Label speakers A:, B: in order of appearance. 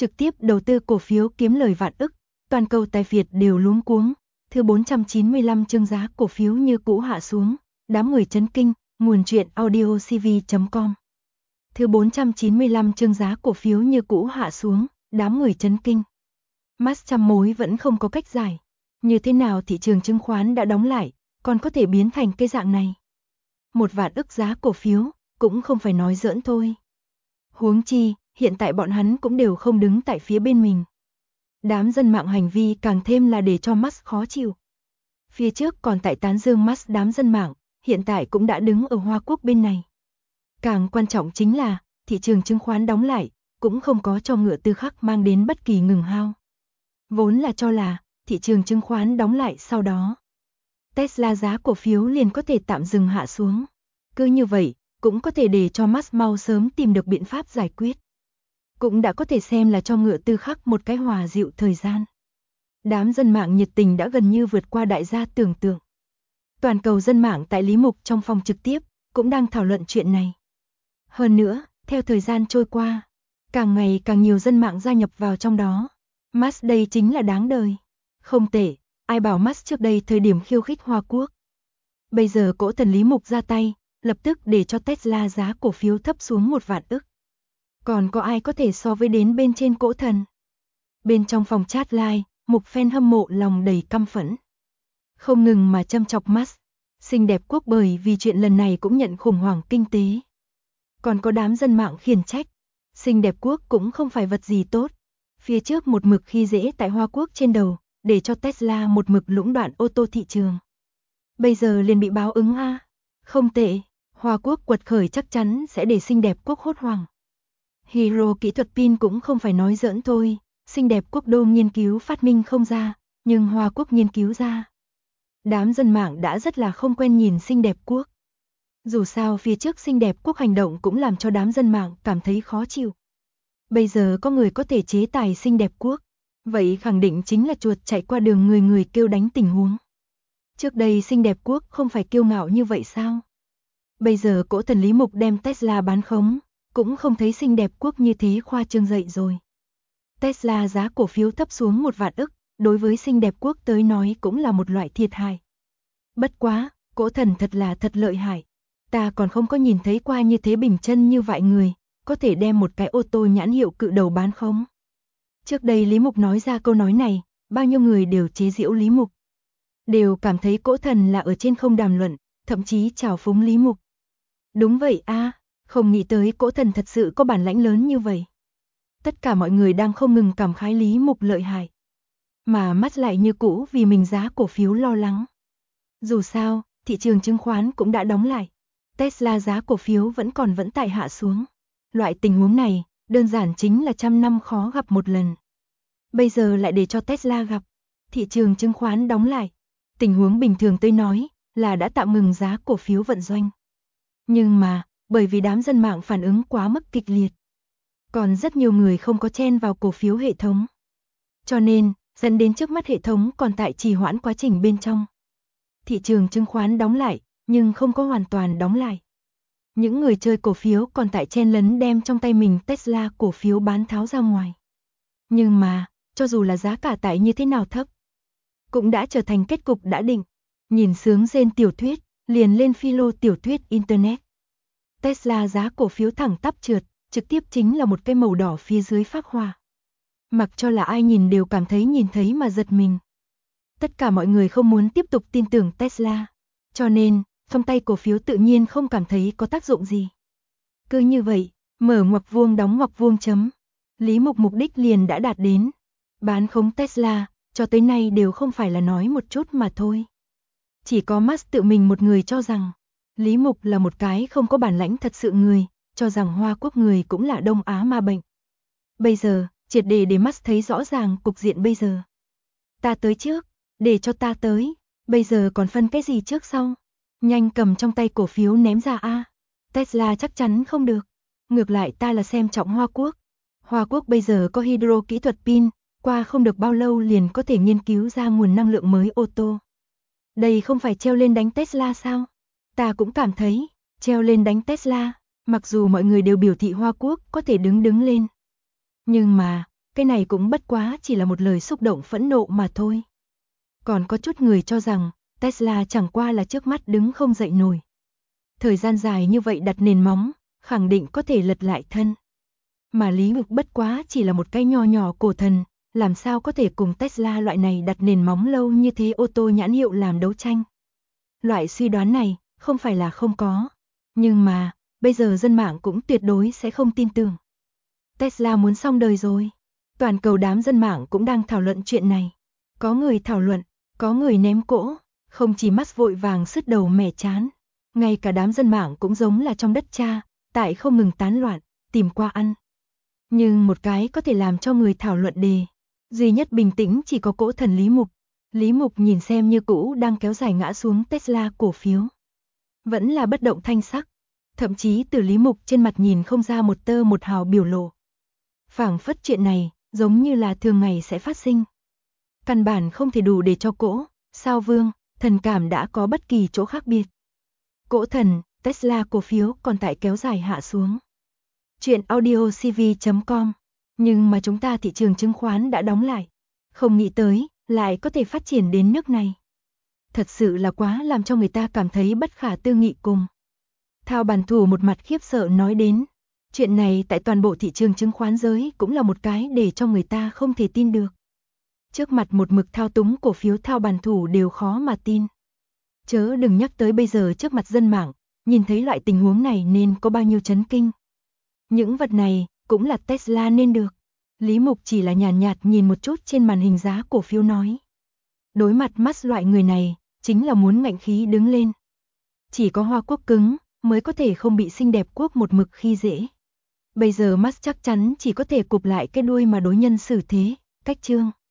A: trực tiếp đầu tư cổ phiếu kiếm lời vạn ức, toàn cầu tài phiệt đều luống cuống. Thứ 495 chương giá cổ phiếu như cũ hạ xuống, đám người chấn kinh, nguồn truyện audiocv.com. Thứ 495 chương giá cổ phiếu như cũ hạ xuống, đám người chấn kinh. Mắt trăm mối vẫn không có cách giải. Như thế nào thị trường chứng khoán đã đóng lại, còn có thể biến thành cái dạng này? 1.000.000 giá cổ phiếu, cũng không phải nói giỡn thôi. Huống chi, hiện tại bọn hắn cũng đều không đứng tại phía bên mình. Đám dân mạng hành vi càng thêm là để cho Musk khó chịu. Phía trước còn tại tán dương Musk đám dân mạng, hiện tại cũng đã đứng ở Hoa Quốc bên này. Càng quan trọng chính là, thị trường chứng khoán đóng lại, cũng không có cho ngựa tư khắc mang đến bất kỳ ngừng hao. Vốn là cho là, thị trường chứng khoán đóng lại sau đó, Tesla giá cổ phiếu liền có thể tạm dừng hạ xuống. Cứ như vậy, cũng có thể để cho Musk mau sớm tìm được biện pháp giải quyết. Cũng đã có thể xem là cho ngựa tư khắc một cái hòa dịu thời gian. Đám dân mạng nhiệt tình đã gần như vượt qua đại gia tưởng tượng. Toàn cầu dân mạng tại Lý Mục trong phòng trực tiếp, cũng đang thảo luận chuyện này. Hơn nữa, theo thời gian trôi qua, càng ngày càng nhiều dân mạng gia nhập vào trong đó. Musk đây chính là đáng đời. Không tệ, ai bảo Musk trước đây thời điểm khiêu khích Hoa Quốc. Bây giờ cỗ thần Lý Mục ra tay, lập tức để cho Tesla giá cổ phiếu thấp xuống 1.000.000. Còn có ai có thể so với đến bên trên cỗ thần? Bên trong phòng chat live, Mục fan hâm mộ lòng đầy căm phẫn. Không ngừng mà châm chọc Musk. Xinh đẹp quốc bởi vì chuyện lần này cũng nhận khủng hoảng kinh tế. Còn có đám dân mạng khiển trách. Xinh đẹp quốc cũng không phải vật gì tốt. Phía trước một mực khi dễ tại Hoa Quốc trên đầu, để cho Tesla một mực lũng đoạn ô tô thị trường. Bây giờ liền bị báo ứng a. Không tệ, Hoa Quốc quật khởi chắc chắn sẽ để xinh đẹp quốc hốt hoảng. Hero kỹ thuật pin cũng không phải nói giỡn thôi, xinh đẹp quốc đô nghiên cứu phát minh không ra, nhưng Hoa Quốc nghiên cứu ra. Đám dân mạng đã rất là không quen nhìn xinh đẹp quốc. Dù sao phía trước xinh đẹp quốc hành động cũng làm cho đám dân mạng cảm thấy khó chịu. Bây giờ có người có thể chế tài xinh đẹp quốc, vậy khẳng định chính là chuột chạy qua đường người người kêu đánh tình huống. Trước đây xinh đẹp quốc không phải kiêu ngạo như vậy sao? Bây giờ cỗ thần Lý Mục đem Tesla bán khống, cũng không thấy xinh đẹp quốc như thế khoa trương dậy rồi. Tesla giá cổ phiếu thấp xuống 1.000.000, đối với xinh đẹp quốc tới nói cũng là một loại thiệt hại. Bất quá, cỗ thần thật là thật lợi hại. Ta còn không có nhìn thấy qua như thế bình chân như vậy người, có thể đem một cái ô tô nhãn hiệu cự đầu bán khống. Trước đây Lý Mục nói ra câu nói này, bao nhiêu người đều chế giễu Lý Mục. Đều cảm thấy cỗ thần là ở trên không đàm luận, thậm chí chào phúng Lý Mục. Đúng vậy a, không nghĩ tới cỗ thần thật sự có bản lãnh lớn như vậy. Tất cả mọi người đang không ngừng cảm khái Lý Mục lợi hại. Mà mắt lại như cũ vì mình giá cổ phiếu lo lắng. Dù sao, thị trường chứng khoán cũng đã đóng lại. Tesla giá cổ phiếu vẫn tại hạ xuống. Loại tình huống này, đơn giản chính là trăm năm khó gặp một lần. Bây giờ lại để cho Tesla gặp. Thị trường chứng khoán đóng lại. Tình huống bình thường tôi nói là đã tạm ngừng giá cổ phiếu vận doanh. Nhưng mà, bởi vì đám dân mạng phản ứng quá mức kịch liệt. Còn rất nhiều người không có chen vào cổ phiếu hệ thống. Cho nên, dẫn đến trước mắt hệ thống còn tại trì hoãn quá trình bên trong. Thị trường chứng khoán đóng lại, nhưng không có hoàn toàn đóng lại. Những người chơi cổ phiếu còn tại chen lấn đem trong tay mình Tesla cổ phiếu bán tháo ra ngoài. Nhưng mà, cho dù là giá cả tại như thế nào thấp, cũng đã trở thành kết cục đã định. Nhìn sướng rên tiểu thuyết, liền lên philo tiểu thuyết Internet. Tesla giá cổ phiếu thẳng tắp trượt, trực tiếp chính là một cái màu đỏ phía dưới phác họa. Mặc cho là ai nhìn đều cảm thấy nhìn thấy mà giật mình. Tất cả mọi người không muốn tiếp tục tin tưởng Tesla. Cho nên, trong tay cổ phiếu tự nhiên không cảm thấy có tác dụng gì. Cứ như vậy, mở ngoặc vuông đóng ngoặc vuông chấm. Lý Mục mục đích liền đã đạt đến. Bán khống Tesla, cho tới nay đều không phải là nói một chút mà thôi. Chỉ có Musk tự mình một người cho rằng, Lý Mục là một cái không có bản lãnh thật sự người, cho rằng Hoa Quốc người cũng là Đông Á ma bệnh. Bây giờ, triệt để Musk thấy rõ ràng cục diện bây giờ. Ta tới trước, để cho ta tới, bây giờ còn phân cái gì trước sau. Nhanh cầm trong tay cổ phiếu ném ra a. Tesla chắc chắn không được. Ngược lại ta là xem trọng Hoa Quốc. Hoa Quốc bây giờ có hydro kỹ thuật pin, qua không được bao lâu liền có thể nghiên cứu ra nguồn năng lượng mới ô tô. Đây không phải treo lên đánh Tesla sao? Ta cũng cảm thấy, treo lên đánh Tesla, mặc dù mọi người đều biểu thị Hoa Quốc có thể đứng lên. Nhưng mà, cái này cũng bất quá chỉ là một lời xúc động phẫn nộ mà thôi. Còn có chút người cho rằng, Tesla chẳng qua là trước mắt đứng không dậy nổi. Thời gian dài như vậy đặt nền móng, khẳng định có thể lật lại thân. Mà Lý Mục bất quá chỉ là một cái nho nhỏ cổ thần, làm sao có thể cùng Tesla loại này đặt nền móng lâu như thế ô tô nhãn hiệu làm đấu tranh. Loại suy đoán này, không phải là không có. Nhưng mà, bây giờ dân mạng cũng tuyệt đối sẽ không tin tưởng. Tesla muốn xong đời rồi. Toàn cầu đám dân mạng cũng đang thảo luận chuyện này. Có người thảo luận, có người ném cỗ, không chỉ Musk vội vàng sứt đầu mẻ chán. Ngay cả đám dân mạng cũng giống là trong đất cha, tại không ngừng tán loạn, tìm qua ăn. Nhưng một cái có thể làm cho người thảo luận đề. Duy nhất bình tĩnh chỉ có cỗ thần Lý Mục. Lý Mục nhìn xem như cũ đang kéo dài ngã xuống Tesla cổ phiếu. Vẫn là bất động thanh sắc. Thậm chí từ Lý Mục trên mặt nhìn không ra một tơ một hào biểu lộ. Phảng phất chuyện này, giống như là thường ngày sẽ phát sinh. Căn bản không thể đủ để cho cỗ, sao vương, thần cảm đã có bất kỳ chỗ khác biệt. Cỗ thần, Tesla cổ phiếu còn tại kéo dài hạ xuống. Chuyện audiocv.com. Nhưng mà chúng ta thị trường chứng khoán đã đóng lại. Không nghĩ tới, lại có thể phát triển đến nước này. Thật sự là quá làm cho người ta cảm thấy bất khả tư nghị cùng. Thao bản thủ một mặt khiếp sợ nói đến. Chuyện này tại toàn bộ thị trường chứng khoán giới cũng là một cái để cho người ta không thể tin được. Trước mặt một mực thao túng cổ phiếu thao bản thủ đều khó mà tin. Chớ đừng nhắc tới bây giờ trước mặt dân mạng, nhìn thấy loại tình huống này nên có bao nhiêu chấn kinh. Những vật này cũng là Tesla nên được. Lý Mục chỉ là nhàn nhạt nhìn một chút trên màn hình giá cổ phiếu nói. Đối mặt Musk loại người này, chính là muốn ngạnh khí đứng lên. Chỉ có hoa quốc cứng mới có thể không bị xinh đẹp quốc một mực khi dễ. Bây giờ Musk chắc chắn chỉ có thể cụp lại cái đuôi mà đối nhân xử thế, cách chương.